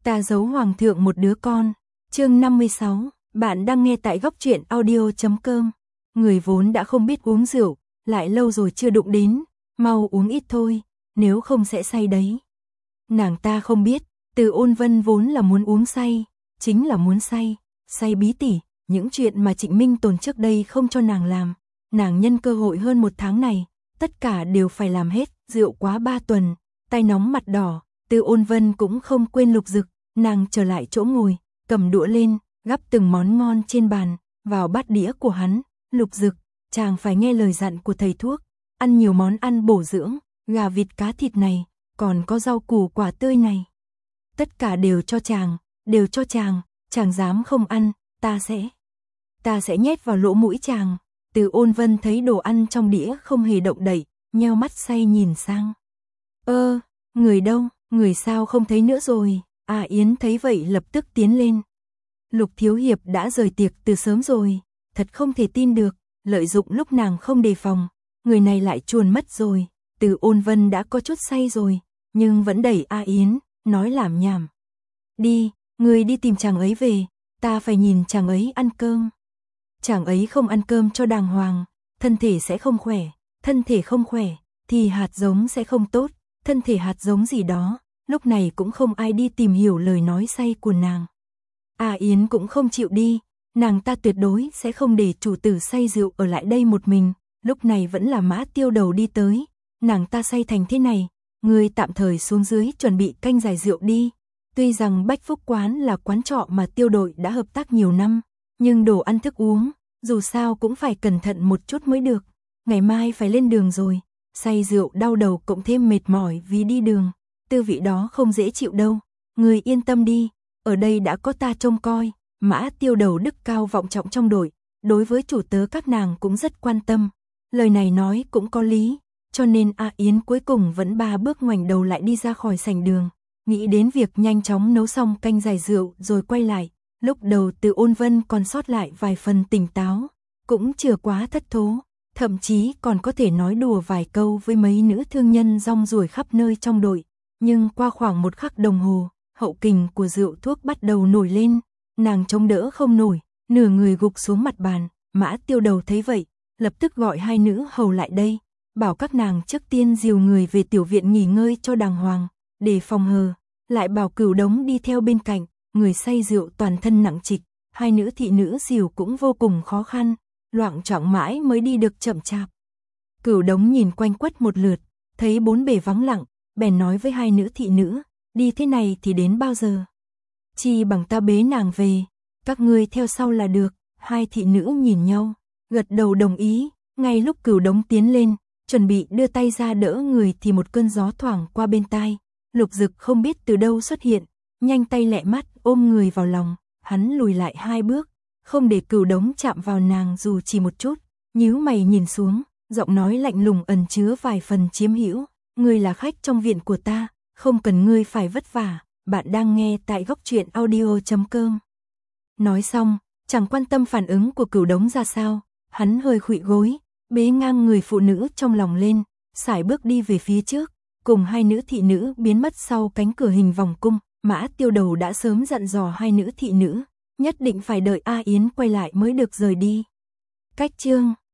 Ta giấu hoàng thượng một đứa con. Chương 56, bạn đang nghe tại góc truyện audio.com. Người vốn đã không biết uống rượu, lại lâu rồi chưa đụng đến, mau uống ít thôi, nếu không sẽ say đấy. Nàng ta không biết, Từ Ôn Vân vốn là muốn uống say, chính là muốn say, say bí tỉ, những chuyện mà Trịnh Minh Tồn trước đây không cho nàng làm. Nàng nhân cơ hội hơn 1 tháng này, tất cả đều phải làm hết, rượu quá 3 tuần, tay nóng mặt đỏ, Từ Ôn Vân cũng không quên Lục Dực, nàng trở lại chỗ ngồi, cầm đũa lên, gắp từng món ngon trên bàn, vào bát đĩa của hắn. Lục Dực, chàng phải nghe lời dặn của thầy thuốc, ăn nhiều món ăn bổ dưỡng, gà vịt cá thịt này, còn có rau củ quả tươi này. Tất cả đều cho chàng, chàng dám không ăn, ta sẽ nhét vào lỗ mũi chàng. Từ Ôn Vân thấy đồ ăn trong đĩa không hề động đậy, nheo mắt say nhìn sang. Người đâu, người sao không thấy nữa rồi? A Yến thấy vậy lập tức tiến lên. Lục Thiếu Hiệp đã rời tiệc từ sớm rồi, thật không thể tin được, lợi dụng lúc nàng không đề phòng, người này lại chuồn mất rồi. Từ Ôn Vân đã có chút say rồi, nhưng vẫn đẩy A Yến, nói lảm nhảm. Đi, người đi tìm chàng ấy về, ta phải nhìn chàng ấy ăn cơm. Chàng ấy không ăn cơm cho đàng hoàng, thân thể sẽ không khỏe, thân thể không khỏe, thì hạt giống sẽ không tốt, thân thể hạt giống gì đó, lúc này cũng không ai đi tìm hiểu lời nói say của nàng. A Yến cũng không chịu đi, nàng ta tuyệt đối sẽ không để chủ tử say rượu ở lại đây một mình, lúc này vẫn là Mã Tiêu Đầu đi tới, nàng ta say thành thế này, ngươi tạm thời xuống dưới chuẩn bị canh giải rượu đi. Tuy rằng Bách Phúc Quán là quán trọ mà Tiêu đội đã hợp tác nhiều năm, nhưng đồ ăn thức uống, dù sao cũng phải cẩn thận một chút mới được. Ngày mai phải lên đường rồi, say rượu đau đầu cộng thêm mệt mỏi vì đi đường, tư vị đó không dễ chịu đâu. Người yên tâm đi, ở đây đã có ta trông coi. Mã Tiêu Đầu đức cao vọng trọng trong đội, đối với chủ tớ các nàng cũng rất quan tâm. Lời này nói cũng có lý, cho nên A Yến cuối cùng vẫn 3 bước ngoảnh đầu lại đi ra khỏi sảnh đường, nghĩ đến việc nhanh chóng nấu xong canh giải rượu rồi quay lại. Lúc đầu Từ Ôn Vân còn sót lại vài phần tỉnh táo, cũng chưa quá thất thố, thậm chí còn có thể nói đùa vài câu với mấy nữ thương nhân rong ruổi khắp nơi trong đội. Nhưng qua khoảng 1 khắc đồng hồ, hậu kình của rượu thuốc bắt đầu nổi lên, nàng chống đỡ không nổi, nửa người gục xuống mặt bàn. Mã Tiêu Đầu thấy vậy, lập tức gọi 2 nữ hầu lại đây, bảo các nàng trước tiên dìu người về tiểu viện nghỉ ngơi cho đàng hoàng, để phòng hờ, lại bảo Cửu Đống đi theo bên cạnh. Người say rượu toàn thân nặng trịch, 2 nữ thị nữ dìu cũng vô cùng khó khăn, loạng choạng mãi mới đi được chậm chạp. Cửu Đống nhìn quanh quất một lượt, thấy 4 bề vắng lặng, bèn nói với 2 nữ thị nữ, đi thế này thì đến bao giờ? Chi bằng ta bế nàng về, các ngươi theo sau là được. 2 thị nữ nhìn nhau, gật đầu đồng ý. Ngay lúc Cửu Đống tiến lên, chuẩn bị đưa tay ra đỡ người thì một cơn gió thoảng qua bên tai. Lục Dực không biết từ đâu xuất hiện, nhanh tay lẹ mắt ôm người vào lòng, hắn lùi lại 2 bước, không để Cửu Đống chạm vào nàng dù chỉ một chút, nhíu mày nhìn xuống, giọng nói lạnh lùng ẩn chứa vài phần chiếm hữu, ngươi là khách trong viện của ta, không cần ngươi phải vất vả. Bạn đang nghe tại góc truyện audio.com. Nói xong, chẳng quan tâm phản ứng của Cửu Đống ra sao, hắn hơi khuỵu gối, bế ngang người phụ nữ trong lòng lên, sải bước đi về phía trước, cùng 2 nữ thị nữ biến mất sau cánh cửa hình vòng cung. Mã Tiêu Đầu đã sớm dặn dò 2 nữ thị nữ, nhất định phải đợi A Yến quay lại mới được rời đi. Cách chương